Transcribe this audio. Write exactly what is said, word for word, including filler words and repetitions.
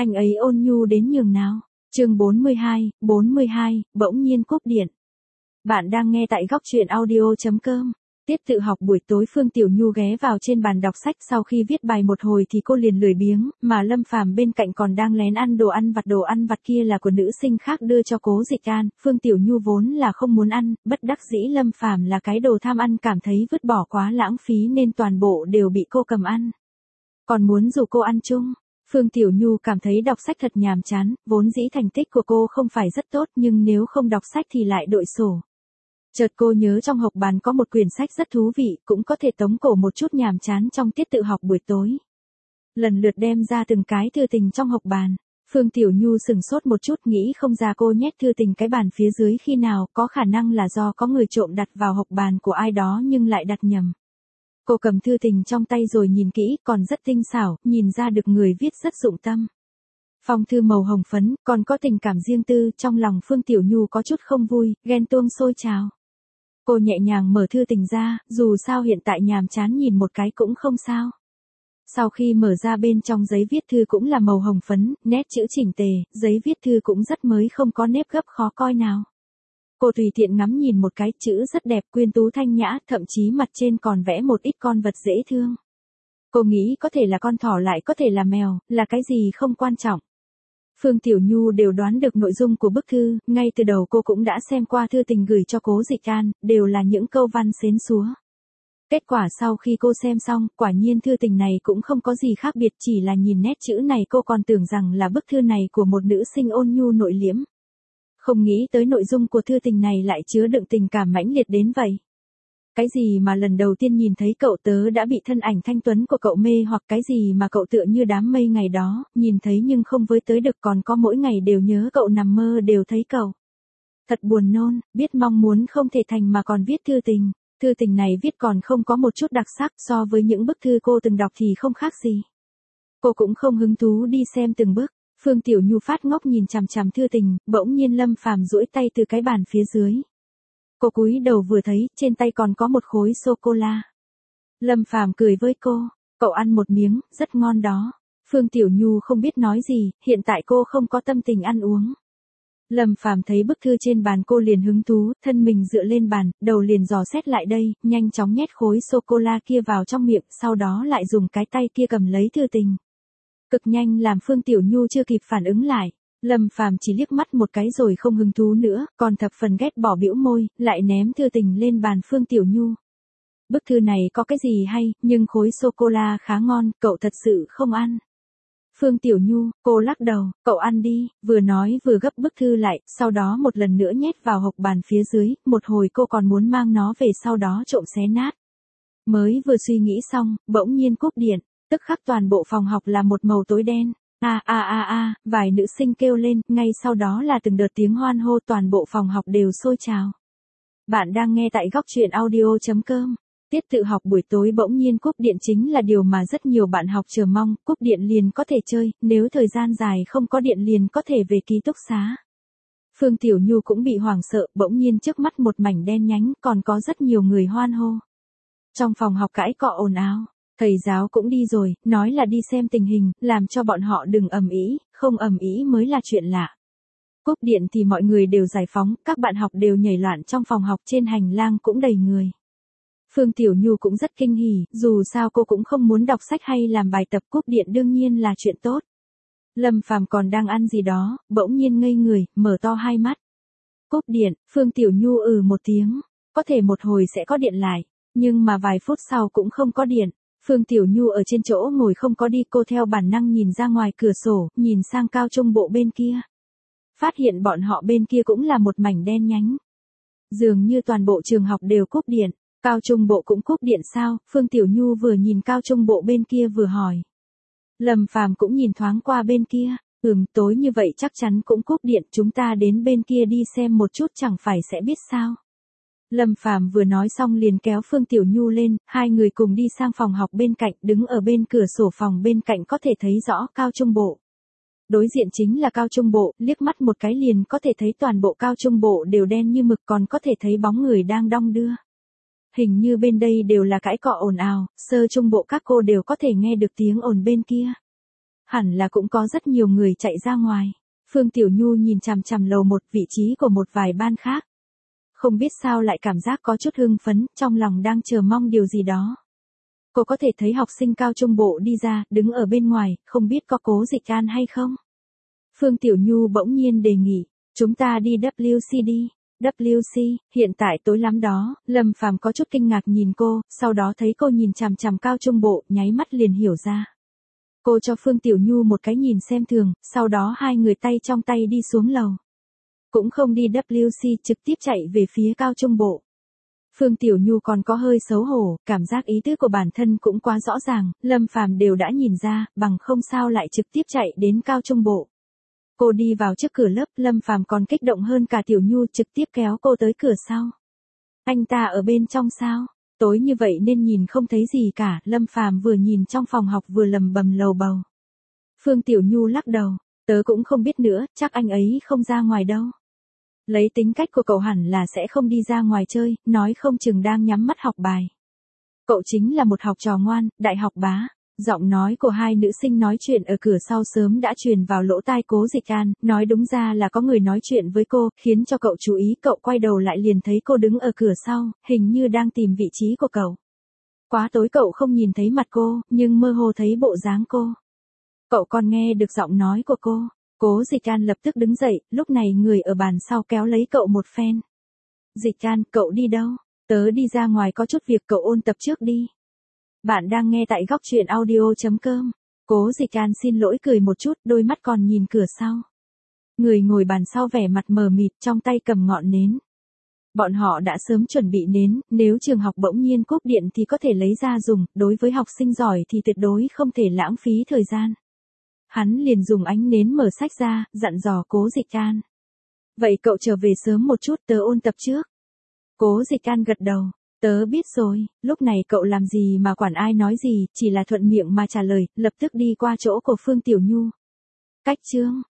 Anh ấy ôn nhu đến nhường nào. Chương bốn mươi hai, bốn mươi hai, bỗng nhiên cúp điện. Bạn đang nghe tại góc truyện audio chấm com. Tiết tự học buổi tối Phương Tiểu Nhu ghé vào trên bàn đọc sách, sau khi viết bài một hồi thì cô liền lười biếng, mà Lâm Phàm bên cạnh còn đang lén ăn đồ ăn vặt. Đồ ăn vặt kia là của nữ sinh khác đưa cho Cố Dịch An, Phương Tiểu Nhu vốn là không muốn ăn, bất đắc dĩ Lâm Phàm là cái đồ tham ăn cảm thấy vứt bỏ quá lãng phí nên toàn bộ đều bị cô cầm ăn. Còn muốn rủ cô ăn chung. Phương Tiểu Nhu cảm thấy đọc sách thật nhàm chán, vốn dĩ thành tích của cô không phải rất tốt nhưng nếu không đọc sách thì lại đội sổ. Chợt cô nhớ trong hộc bàn có một quyển sách rất thú vị, cũng có thể tống cổ một chút nhàm chán trong tiết tự học buổi tối. Lần lượt đem ra từng cái thư tình trong hộc bàn. Phương Tiểu Nhu sừng sốt một chút, nghĩ không ra cô nhét thư tình cái bàn phía dưới khi nào, có khả năng là do có người trộm đặt vào hộc bàn của ai đó nhưng lại đặt nhầm. Cô cầm thư tình trong tay rồi nhìn kỹ, còn rất tinh xảo, nhìn ra được người viết rất dụng tâm. Phong thư màu hồng phấn, còn có tình cảm riêng tư, trong lòng Phương Tiểu Nhu có chút không vui, ghen tuông sôi trào. Cô nhẹ nhàng mở thư tình ra, dù sao hiện tại nhàm chán nhìn một cái cũng không sao. Sau khi mở ra bên trong giấy viết thư cũng là màu hồng phấn, nét chữ chỉnh tề, giấy viết thư cũng rất mới, không có nếp gấp khó coi nào. Cô tùy tiện ngắm nhìn một cái, chữ rất đẹp, quyến tú thanh nhã, thậm chí mặt trên còn vẽ một ít con vật dễ thương. Cô nghĩ có thể là con thỏ, lại có thể là mèo, là cái gì không quan trọng. Phương Tiểu Nhu đều đoán được nội dung của bức thư, ngay từ đầu cô cũng đã xem qua thư tình gửi cho Cố Dịch An, đều là những câu văn xến xúa. Kết quả sau khi cô xem xong, quả nhiên thư tình này cũng không có gì khác biệt, chỉ là nhìn nét chữ này cô còn tưởng rằng là bức thư này của một nữ sinh ôn nhu nội liễm. Không nghĩ tới nội dung của thư tình này lại chứa đựng tình cảm mãnh liệt đến vậy. Cái gì mà lần đầu tiên nhìn thấy cậu tớ đã bị thân ảnh thanh tuấn của cậu mê, hoặc cái gì mà cậu tựa như đám mây ngày đó, nhìn thấy nhưng không với tới được, còn có mỗi ngày đều nhớ cậu, nằm mơ đều thấy cậu. Thật buồn nôn, biết mong muốn không thể thành mà còn viết thư tình. Thư tình này viết còn không có một chút đặc sắc, so với những bức thư cô từng đọc thì không khác gì. Cô cũng không hứng thú đi xem từng bức. Phương Tiểu Nhu phát ngốc nhìn chằm chằm thư tình, bỗng nhiên Lâm Phàm duỗi tay từ cái bàn phía dưới. Cô cúi đầu vừa thấy, trên tay còn có một khối sô-cô-la. Lâm Phàm cười với cô, cậu ăn một miếng, rất ngon đó. Phương Tiểu Nhu không biết nói gì, hiện tại cô không có tâm tình ăn uống. Lâm Phàm thấy bức thư trên bàn cô liền hứng thú, thân mình dựa lên bàn, đầu liền dò xét lại đây, nhanh chóng nhét khối sô-cô-la kia vào trong miệng, sau đó lại dùng cái tay kia cầm lấy thư tình. Cực nhanh làm Phương Tiểu Nhu chưa kịp phản ứng lại. Lâm Phàm chỉ liếc mắt một cái rồi không hứng thú nữa, còn thập phần ghét bỏ bĩu môi, lại ném thư tình lên bàn Phương Tiểu Nhu. Bức thư này có cái gì hay, nhưng khối sô-cô-la khá ngon, cậu thật sự không ăn. Phương Tiểu Nhu, cô lắc đầu, cậu ăn đi, vừa nói vừa gấp bức thư lại, sau đó một lần nữa nhét vào hộc bàn phía dưới, một hồi cô còn muốn mang nó về sau đó trộm xé nát. Mới vừa suy nghĩ xong, bỗng nhiên cúp điện, tức khắc toàn bộ phòng học là một màu tối đen. A a a a, vài nữ sinh kêu lên, ngay sau đó là từng đợt tiếng hoan hô, toàn bộ phòng học đều sôi trào. Bạn đang nghe tại góc truyện audio chấm com. Tiết tự học buổi tối bỗng nhiên cúp điện chính là điều mà rất nhiều bạn học chờ mong, cúp điện liền có thể chơi, nếu thời gian dài không có điện liền có thể về ký túc xá. Phương Tiểu Nhu cũng bị hoảng sợ, bỗng nhiên trước mắt một mảnh đen nhánh, còn có rất nhiều người hoan hô. Trong phòng học cãi cọ ồn ào. Thầy giáo cũng đi rồi, nói là đi xem tình hình, làm cho bọn họ đừng ầm ĩ, không ầm ĩ mới là chuyện lạ. Cúp điện thì mọi người đều giải phóng, các bạn học đều nhảy loạn trong phòng học, trên hành lang cũng đầy người. Phương Tiểu Nhu cũng rất kinh hỉ, dù sao cô cũng không muốn đọc sách hay làm bài tập, cúp điện đương nhiên là chuyện tốt. Lâm Phàm còn đang ăn gì đó, bỗng nhiên ngây người, mở to hai mắt. Cúp điện, Phương Tiểu Nhu ừ một tiếng, có thể một hồi sẽ có điện lại, nhưng mà vài phút sau cũng không có điện. Phương Tiểu Nhu ở trên chỗ ngồi không có đi, cô theo bản năng nhìn ra ngoài cửa sổ, nhìn sang cao trung bộ bên kia. Phát hiện bọn họ bên kia cũng là một mảnh đen nhánh. Dường như toàn bộ trường học đều cúp điện, cao trung bộ cũng cúp điện sao? Phương Tiểu Nhu vừa nhìn cao trung bộ bên kia vừa hỏi. Lâm Phàm cũng nhìn thoáng qua bên kia, ừm, tối như vậy chắc chắn cũng cúp điện, chúng ta đến bên kia đi xem một chút chẳng phải sẽ biết sao. Lâm Phàm vừa nói xong liền kéo Phương Tiểu Nhu lên, hai người cùng đi sang phòng học bên cạnh, đứng ở bên cửa sổ phòng bên cạnh có thể thấy rõ cao trung bộ. Đối diện chính là cao trung bộ, liếc mắt một cái liền có thể thấy toàn bộ cao trung bộ đều đen như mực, còn có thể thấy bóng người đang đong đưa. Hình như bên đây đều là cãi cọ ồn ào, sơ trung bộ các cô đều có thể nghe được tiếng ồn bên kia. Hẳn là cũng có rất nhiều người chạy ra ngoài. Phương Tiểu Nhu nhìn chằm chằm lầu một, vị trí của một vài ban khác. Không biết sao lại cảm giác có chút hưng phấn, trong lòng đang chờ mong điều gì đó. Cô có thể thấy học sinh cao trung bộ đi ra, đứng ở bên ngoài, không biết có Cố Dịch An hay không? Phương Tiểu Nhu bỗng nhiên đề nghị, chúng ta đi W C đi. W C, hiện tại tối lắm đó. Lâm Phàm có chút kinh ngạc nhìn cô, sau đó thấy cô nhìn chằm chằm cao trung bộ, nháy mắt liền hiểu ra. Cô cho Phương Tiểu Nhu một cái nhìn xem thường, sau đó hai người tay trong tay đi xuống lầu. Cũng không đi W C, trực tiếp chạy về phía cao trung bộ. Phương Tiểu Nhu còn có hơi xấu hổ, cảm giác ý tứ của bản thân cũng quá rõ ràng, Lâm Phàm đều đã nhìn ra, bằng không sao lại trực tiếp chạy đến cao trung bộ. Cô đi vào trước cửa lớp, Lâm Phàm còn kích động hơn cả Tiểu Nhu, trực tiếp kéo cô tới cửa sau. Anh ta ở bên trong sao? Tối như vậy nên nhìn không thấy gì cả, Lâm Phàm vừa nhìn trong phòng học vừa lầm bầm lầu bầu. Phương Tiểu Nhu lắc đầu, tớ cũng không biết nữa, chắc anh ấy không ra ngoài đâu. Lấy tính cách của cậu hẳn là sẽ không đi ra ngoài chơi, nói không chừng đang nhắm mắt học bài. Cậu chính là một học trò ngoan, đại học bá. Giọng nói của hai nữ sinh nói chuyện ở cửa sau sớm đã truyền vào lỗ tai Cố Dịch An, nói đúng ra là có người nói chuyện với cô, khiến cho cậu chú ý, cậu quay đầu lại liền thấy cô đứng ở cửa sau, hình như đang tìm vị trí của cậu. Quá tối cậu không nhìn thấy mặt cô, nhưng mơ hồ thấy bộ dáng cô. Cậu còn nghe được giọng nói của cô. Cố Dịch An lập tức đứng dậy, lúc này người ở bàn sau kéo lấy cậu một phen. Dịch An, cậu đi đâu? Tớ đi ra ngoài có chút việc, cậu ôn tập trước đi. Bạn đang nghe tại góc truyện audio chấm com. Cố Dịch An xin lỗi cười một chút, đôi mắt còn nhìn cửa sau. Người ngồi bàn sau vẻ mặt mờ mịt, trong tay cầm ngọn nến. Bọn họ đã sớm chuẩn bị nến, nếu trường học bỗng nhiên cúp điện thì có thể lấy ra dùng, đối với học sinh giỏi thì tuyệt đối không thể lãng phí thời gian. Hắn liền dùng ánh nến mở sách ra, dặn dò Cố Dịch An. Vậy cậu trở về sớm một chút, tớ ôn tập trước. Cố Dịch An gật đầu. Tớ biết rồi, lúc này cậu làm gì mà quản ai nói gì, chỉ là thuận miệng mà trả lời, lập tức đi qua chỗ của Phương Tiểu Nhu. Cách chương,